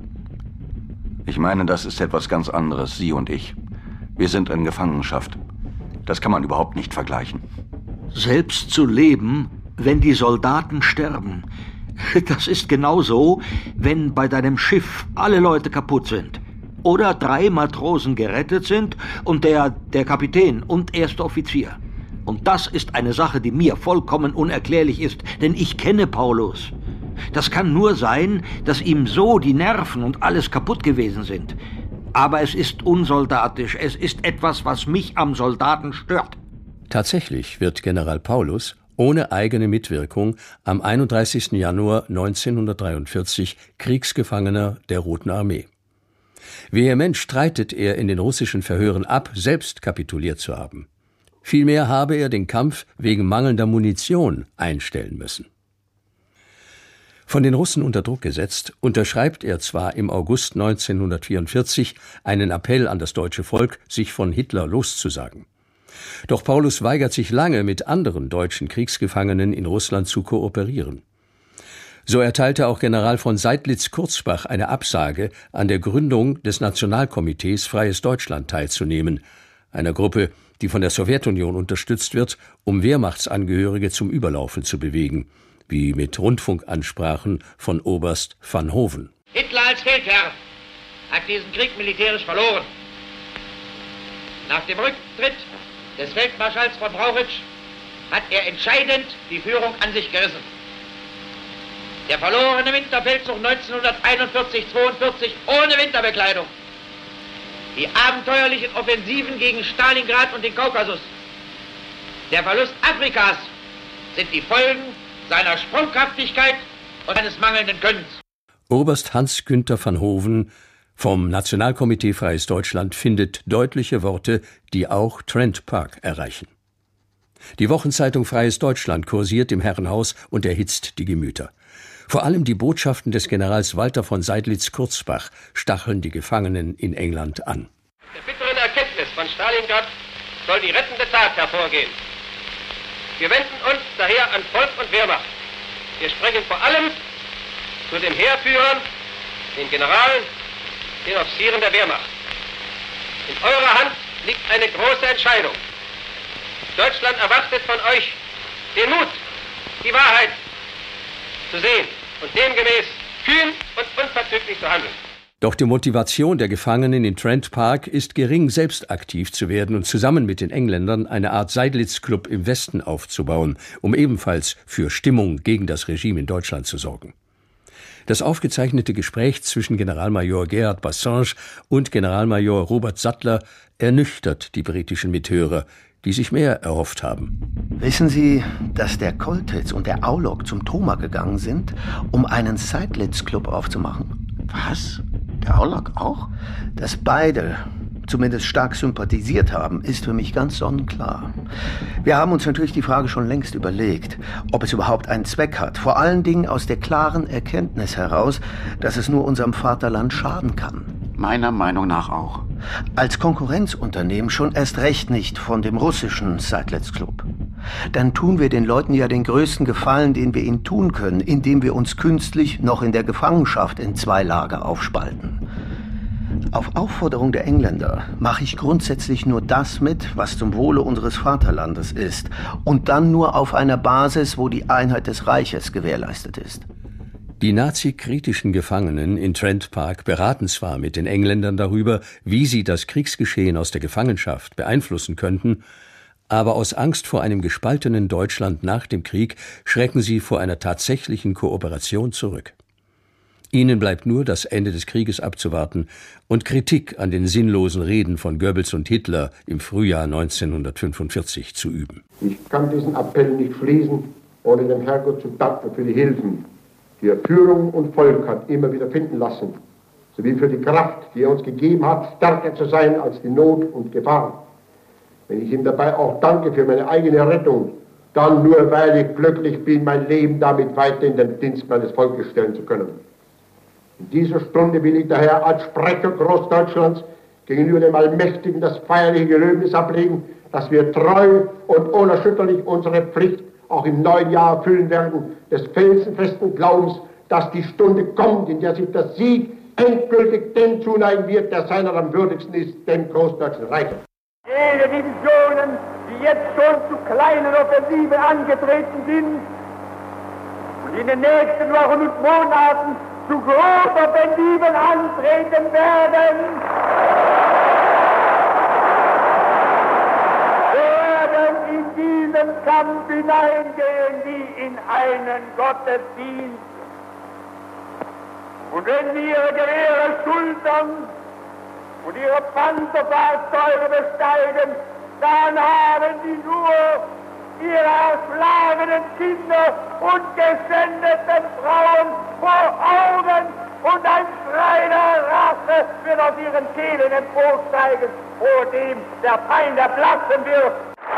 D: Ich meine, das ist etwas ganz anderes, Sie und ich. Wir sind in Gefangenschaft. Das kann man überhaupt nicht vergleichen.
C: Selbst zu leben, wenn die Soldaten sterben. Das ist genauso, wenn bei deinem Schiff alle Leute kaputt sind. Oder 3 Matrosen gerettet sind und der Kapitän und erster Offizier. Und das ist eine Sache, die mir vollkommen unerklärlich ist, denn ich kenne Paulus. Das kann nur sein, dass ihm so die Nerven und alles kaputt gewesen sind. Aber es ist unsoldatisch. Es ist etwas, was mich am Soldaten stört.
E: Tatsächlich wird General Paulus ohne eigene Mitwirkung am 31. Januar 1943 Kriegsgefangener der Roten Armee. Vehement streitet er in den russischen Verhören ab, selbst kapituliert zu haben. Vielmehr habe er den Kampf wegen mangelnder Munition einstellen müssen. Von den Russen unter Druck gesetzt, unterschreibt er zwar im August 1944 einen Appell an das deutsche Volk, sich von Hitler loszusagen. Doch Paulus weigert sich lange, mit anderen deutschen Kriegsgefangenen in Russland zu kooperieren. So erteilte auch General von Seydlitz-Kurzbach eine Absage, an der Gründung des Nationalkomitees Freies Deutschland teilzunehmen, einer Gruppe, die von der Sowjetunion unterstützt wird, um Wehrmachtsangehörige zum Überlaufen zu bewegen, wie mit Rundfunkansprachen von Oberst van Hoven.
P: Hitler als Feldherr hat diesen Krieg militärisch verloren. Nach dem Rücktritt des Feldmarschalls von Brauchitsch hat er entscheidend die Führung an sich gerissen. Der verlorene Winterfeldzug 1941-42 ohne Winterbekleidung. Die abenteuerlichen Offensiven gegen Stalingrad und den Kaukasus. Der Verlust Afrikas sind die Folgen seiner Sprunghaftigkeit und seines mangelnden Könnens.
E: Oberst Hans-Günther van Hoven vom Nationalkomitee Freies Deutschland findet deutliche Worte, die auch Trent Park erreichen. Die Wochenzeitung Freies Deutschland kursiert im Herrenhaus und erhitzt die Gemüter. Vor allem die Botschaften des Generals Walter von Seydlitz-Kurzbach stacheln die Gefangenen in England an.
P: Der bitteren Erkenntnis von Stalingrad soll die rettende Tat hervorgehen. Wir wenden uns daher an Volk und Wehrmacht. Wir sprechen vor allem zu den Heerführern, den Generalen, den Offizieren der Wehrmacht. In eurer Hand liegt eine große Entscheidung. Deutschland erwartet von euch den Mut, die Wahrheit zu sehen und demgemäß kühn und unverzüglich zu handeln.
E: Doch die Motivation der Gefangenen in Trent Park ist gering, selbst aktiv zu werden und zusammen mit den Engländern eine Art Seydlitz-Club im Westen aufzubauen, um ebenfalls für Stimmung gegen das Regime in Deutschland zu sorgen. Das aufgezeichnete Gespräch zwischen Generalmajor Gerhard Bassange und Generalmajor Robert Sattler ernüchtert die britischen Mithörer, die sich mehr erhofft haben.
L: Wissen Sie, dass der Koltitz und der Aulock zum Thoma gegangen sind, um einen Seydlitz-Club aufzumachen?
O: Was? Der Orlok auch?
L: Dass beide zumindest stark sympathisiert haben, ist für mich ganz sonnenklar. Wir haben uns natürlich die Frage schon längst überlegt, ob es überhaupt einen Zweck hat. Vor allen Dingen aus der klaren Erkenntnis heraus, dass es nur unserem Vaterland schaden kann.
O: Meiner Meinung nach auch.
L: Als Konkurrenzunternehmen schon erst recht nicht von dem russischen Seidlitz Club. Dann tun wir den Leuten ja den größten Gefallen, den wir ihnen tun können, indem wir uns künstlich noch in der Gefangenschaft in 2 Lager aufspalten. Auf Aufforderung der Engländer mache ich grundsätzlich nur das mit, was zum Wohle unseres Vaterlandes ist, und dann nur auf einer Basis, wo die Einheit des Reiches gewährleistet ist.
E: Die nazikritischen Gefangenen in Trent Park beraten zwar mit den Engländern darüber, wie sie das Kriegsgeschehen aus der Gefangenschaft beeinflussen könnten, aber aus Angst vor einem gespaltenen Deutschland nach dem Krieg schrecken sie vor einer tatsächlichen Kooperation zurück. Ihnen bleibt nur das Ende des Krieges abzuwarten und Kritik an den sinnlosen Reden von Goebbels und Hitler im Frühjahr 1945 zu üben.
Q: Ich kann diesen Appell nicht schließen, ohne dem Herrgott zu danken für die Hilfen, die er Führung und Volk hat immer wieder finden lassen, sowie für die Kraft, die er uns gegeben hat, stärker zu sein als die Not und Gefahr. Wenn ich ihm dabei auch danke für meine eigene Rettung, dann nur, weil ich glücklich bin, mein Leben damit weiter in den Dienst meines Volkes stellen zu können. In dieser Stunde will ich daher als Sprecher Großdeutschlands gegenüber dem Allmächtigen das feierliche Gelöbnis ablegen, dass wir treu und unerschütterlich unsere Pflicht auch im neuen Jahr erfüllen werden, des felsenfesten Glaubens, dass die Stunde kommt, in der sich der Sieg endgültig dem zuneigen wird, der seiner am würdigsten ist, dem Großdeutschen Reich.
B: Jene Divisionen, die jetzt schon zu kleinen Offensiven angetreten sind und in den nächsten Wochen und Monaten zu Großoffensiven antreten werden, werden in diesen Kampf hineingehen wie in einen Gottesdienst. Und wenn sie ihre Gewehre schultern und ihre Panzerfahrzeuge besteigen, dann haben sie nur ihre erschlagenen Kinder und geschändeten Frauen vor Augen und ein Schrei der Rache wird aus ihren Kehlen emporsteigen, vor dem der Feind erblassen wird.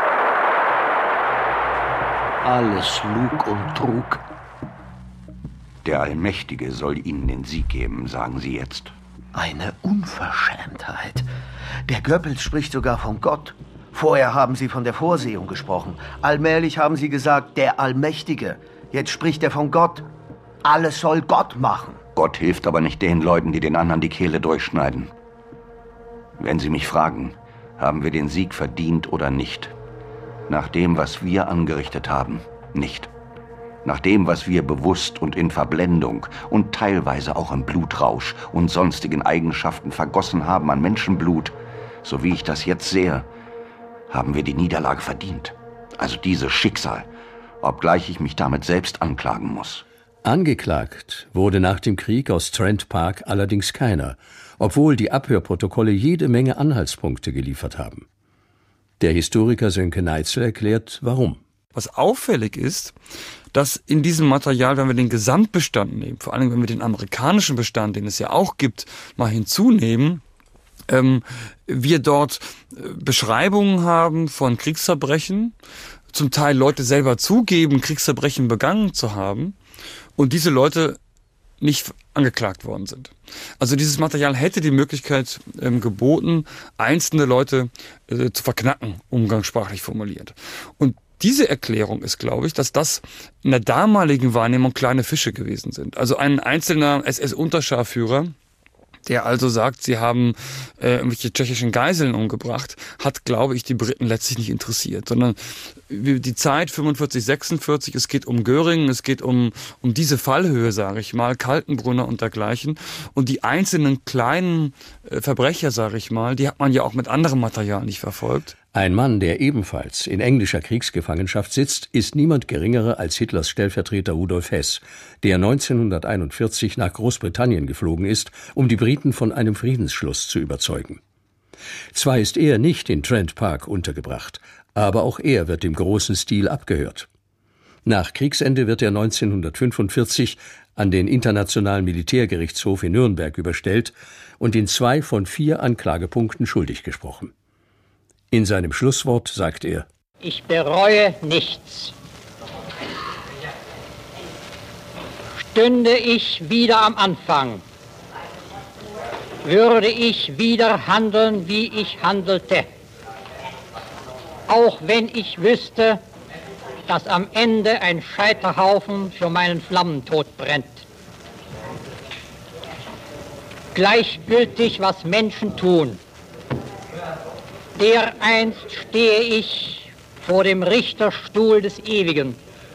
C: Alles Lug und Trug.
O: Der Allmächtige soll Ihnen den Sieg geben, sagen Sie jetzt.
L: Eine Unverschämtheit. Der Goebbels spricht sogar von Gott. Vorher haben Sie von der Vorsehung gesprochen. Allmählich haben Sie gesagt, der Allmächtige. Jetzt spricht er von Gott. Alles soll Gott machen.
O: Gott hilft aber nicht den Leuten, die den anderen die Kehle durchschneiden. Wenn Sie mich fragen, haben wir den Sieg verdient oder nicht? Nach dem, was wir angerichtet haben, nicht. Nach dem, was wir bewusst und in Verblendung und teilweise auch im Blutrausch und sonstigen Eigenschaften vergossen haben an Menschenblut, so wie ich das jetzt sehe, haben wir die Niederlage verdient. Also dieses Schicksal, obgleich ich mich damit selbst anklagen muss.
E: Angeklagt wurde nach dem Krieg aus Trent Park allerdings keiner, obwohl die Abhörprotokolle jede Menge Anhaltspunkte geliefert haben. Der Historiker Sönke Neitzel erklärt, warum.
M: Was auffällig ist, dass in diesem Material, wenn wir den Gesamtbestand nehmen, vor allem wenn wir den amerikanischen Bestand, den es ja auch gibt, mal hinzunehmen, wir dort Beschreibungen haben von Kriegsverbrechen, zum Teil Leute selber zugeben, Kriegsverbrechen begangen zu haben und diese Leute nicht angeklagt worden sind. Also dieses Material hätte die Möglichkeit geboten, einzelne Leute zu verknacken, umgangssprachlich formuliert. Und diese Erklärung ist, glaube ich, dass das in der damaligen Wahrnehmung kleine Fische gewesen sind. Also ein einzelner SS-Unterscharführer, der also sagt, sie haben irgendwelche tschechischen Geiseln umgebracht, hat, glaube ich, die Briten letztlich nicht interessiert, sondern die Zeit 45, 46, es geht um Göring, es geht um diese Fallhöhe, sage ich mal, Kaltenbrunner und dergleichen. Und die einzelnen kleinen Verbrecher, sage ich mal, die hat man ja auch mit anderem Material nicht verfolgt.
E: Ein Mann, der ebenfalls in englischer Kriegsgefangenschaft sitzt, ist niemand geringerer als Hitlers Stellvertreter Rudolf Hess, der 1941 nach Großbritannien geflogen ist, um die Briten von einem Friedensschluss zu überzeugen. Zwar ist er nicht in Trent Park untergebracht, aber auch er wird im großen Stil abgehört. Nach Kriegsende wird er 1945 an den Internationalen Militärgerichtshof in Nürnberg überstellt und in 2 von 4 Anklagepunkten schuldig gesprochen. In seinem Schlusswort sagt er:
N: Ich bereue nichts. Stünde ich wieder am Anfang, würde ich wieder handeln, wie ich handelte. Auch wenn ich wüsste, dass am Ende ein Scheiterhaufen für meinen Flammentod brennt. Gleichgültig, was Menschen tun. Dereinst stehe ich vor dem Richterstuhl des Ewigen.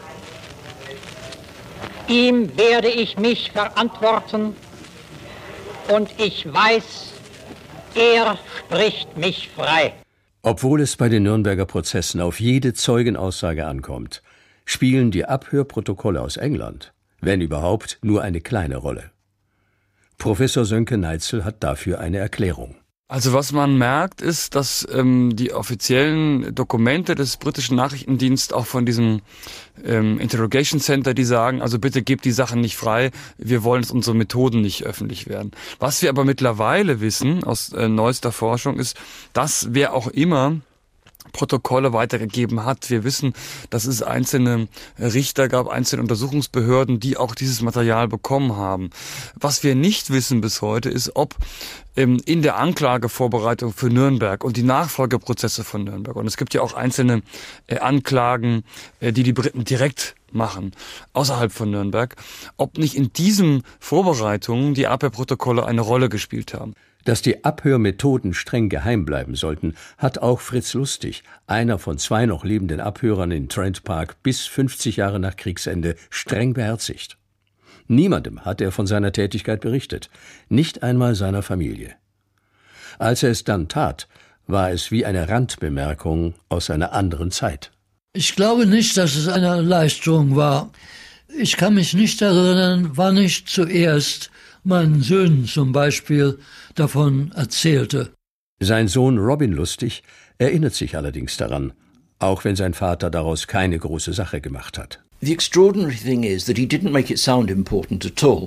N: Ihm werde ich mich verantworten und ich weiß, er spricht mich frei.
E: Obwohl es bei den Nürnberger Prozessen auf jede Zeugenaussage ankommt, spielen die Abhörprotokolle aus England, wenn überhaupt, nur eine kleine Rolle. Professor Sönke Neitzel hat dafür eine Erklärung.
M: Also was man merkt, ist, dass die offiziellen Dokumente des britischen Nachrichtendienstes auch von diesem Interrogation Center, die sagen, also bitte gebt die Sachen nicht frei, wir wollen, dass unsere Methoden nicht öffentlich werden. Was wir aber mittlerweile wissen aus neuester Forschung ist, dass wer auch immer Protokolle weitergegeben hat. Wir wissen, dass es einzelne Richter gab, einzelne Untersuchungsbehörden, die auch dieses Material bekommen haben. Was wir nicht wissen bis heute ist, ob in der Anklagevorbereitung für Nürnberg und die Nachfolgeprozesse von Nürnberg, und es gibt ja auch einzelne Anklagen, die Briten direkt machen, außerhalb von Nürnberg, ob nicht in diesen Vorbereitungen die Abhörprotokolle eine Rolle gespielt haben.
E: Dass die Abhörmethoden streng geheim bleiben sollten, hat auch Fritz Lustig, einer von 2 noch lebenden Abhörern in Trent Park, bis 50 Jahre nach Kriegsende streng beherzigt. Niemandem hat er von seiner Tätigkeit berichtet, nicht einmal seiner Familie. Als er es dann tat, war es wie eine Randbemerkung aus einer anderen Zeit.
H: Ich glaube nicht, dass es eine Erleichterung war. Ich kann mich nicht erinnern, wann ich zuerst meinen Söhnen zum Beispiel davon erzählte.
E: Sein Sohn Robin Lustig erinnert sich allerdings daran, auch wenn sein Vater daraus keine große Sache gemacht hat.
R: The extraordinary thing is that he didn't make it sound important at all.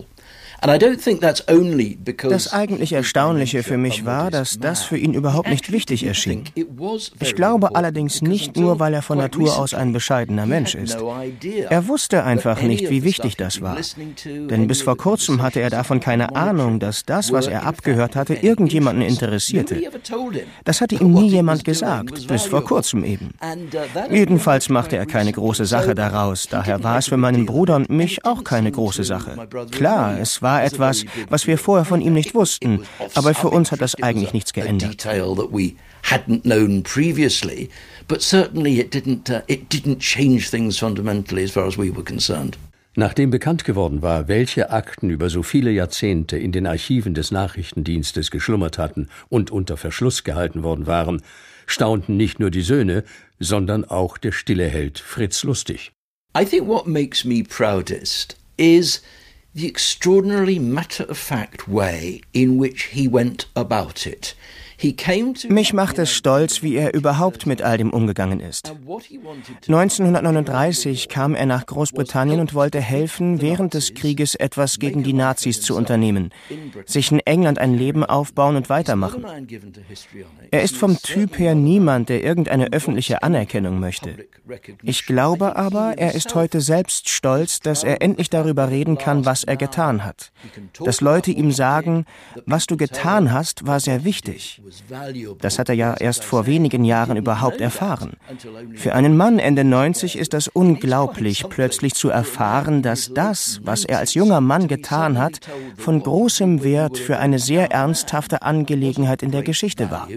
J: Das eigentlich Erstaunliche für mich war, dass das für ihn überhaupt nicht wichtig erschien. Ich glaube allerdings nicht nur, weil er von Natur aus ein bescheidener Mensch ist. Er wusste einfach nicht, wie wichtig das war. Denn bis vor kurzem hatte er davon keine Ahnung, dass das, was er abgehört hatte, irgendjemanden interessierte. Das hatte ihm nie jemand gesagt, bis vor kurzem eben. Jedenfalls machte er keine große Sache daraus, daher war es für meinen Bruder und mich auch keine große Sache. Klar, es war etwas, was wir vorher von ihm nicht wussten, aber für uns hat das eigentlich nichts geändert.
E: Nachdem bekannt geworden war, welche Akten über so viele Jahrzehnte in den Archiven des Nachrichtendienstes geschlummert hatten und unter Verschluss gehalten worden waren, staunten nicht nur die Söhne, sondern auch der stille Held Fritz Lustig.
R: I think what makes me proudest is the extraordinarily matter-of-fact way in which he went about it.
J: Mich macht es stolz, wie er überhaupt mit all dem umgegangen ist. 1939 kam er nach Großbritannien und wollte helfen, während des Krieges etwas gegen die Nazis zu unternehmen, sich in England ein Leben aufbauen und weitermachen. Er ist vom Typ her niemand, der irgendeine öffentliche Anerkennung möchte. Ich glaube aber, er ist heute selbst stolz, dass er endlich darüber reden kann, was er getan hat. Dass Leute ihm sagen, was du getan hast, war sehr wichtig. Das hat er ja erst vor wenigen Jahren überhaupt erfahren. Für einen Mann Ende 90 ist das unglaublich, plötzlich zu erfahren, dass das, was er als junger Mann getan hat, von großem Wert für eine sehr ernsthafte Angelegenheit in der Geschichte war.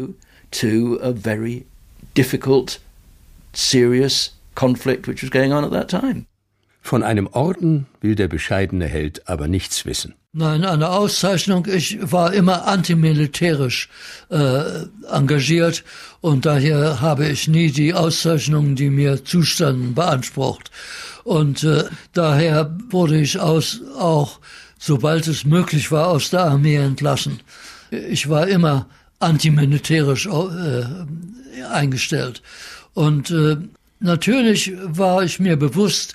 E: Von einem Orden will der bescheidene Held aber nichts wissen.
H: Nein, eine Auszeichnung. Ich war immer antimilitärisch engagiert und daher habe ich nie die Auszeichnungen, die mir zustanden, beansprucht. Und daher wurde ich auch, sobald es möglich war, aus der Armee entlassen. Ich war immer antimilitärisch eingestellt. Und Natürlich war ich mir bewusst,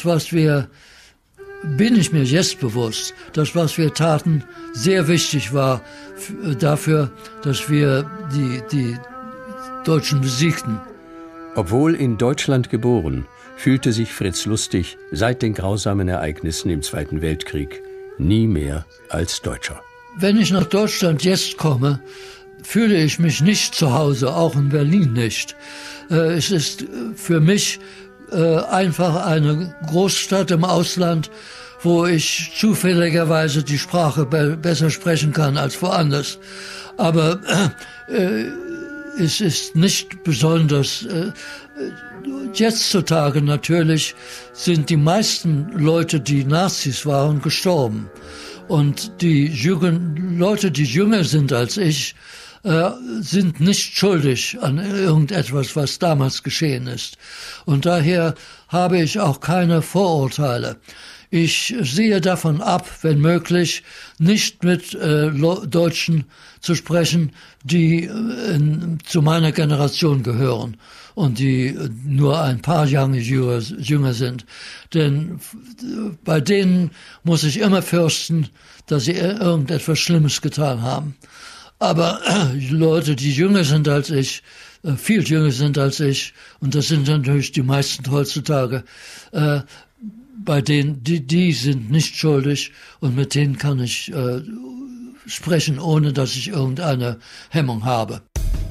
H: bin ich mir jetzt bewusst, dass was wir taten sehr wichtig war dafür, dass wir die Deutschen besiegten.
E: Obwohl in Deutschland geboren, fühlte sich Fritz Lustig seit den grausamen Ereignissen im Zweiten Weltkrieg nie mehr als Deutscher.
H: Wenn ich nach Deutschland jetzt komme, fühle ich mich nicht zu Hause, auch in Berlin nicht. Es ist für mich einfach eine Großstadt im Ausland, wo ich zufälligerweise die Sprache besser sprechen kann als woanders. Aber es ist nicht besonders. Heutzutage natürlich sind die meisten Leute, die Nazis waren, gestorben. Und die Leute, die jünger sind als ich, sind nicht schuldig an irgendetwas, was damals geschehen ist. Und daher habe ich auch keine Vorurteile. Ich sehe davon ab, wenn möglich, nicht mit Deutschen zu sprechen, die zu meiner Generation gehören und die nur ein paar Jahre jünger sind. Denn bei denen muss ich immer fürchten, dass sie irgendetwas Schlimmes getan haben. Aber Leute, die jünger sind als ich, viel jünger sind als ich, und das sind natürlich die meisten heutzutage, bei denen, die sind nicht schuldig, und mit denen kann ich sprechen, ohne dass ich irgendeine Hemmung habe.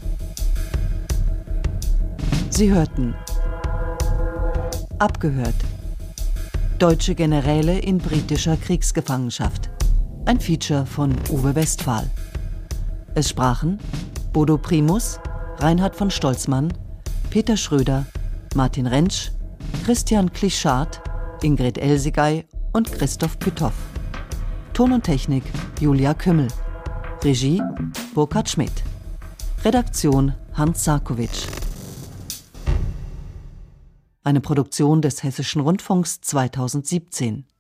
A: Sie hörten Abgehört. Deutsche Generäle in britischer Kriegsgefangenschaft. Ein Feature von Uwe Westphal. Es sprachen Bodo Primus, Reinhard von Stolzmann, Peter Schröder, Martin Rentsch, Christian Klischardt, Ingrid Elsigay und Christoph Püthoff. Ton und Technik Julia Kümmel. Regie Burkhard Schmidt. Redaktion Hans Sarkowitsch. Eine Produktion des Hessischen Rundfunks 2017.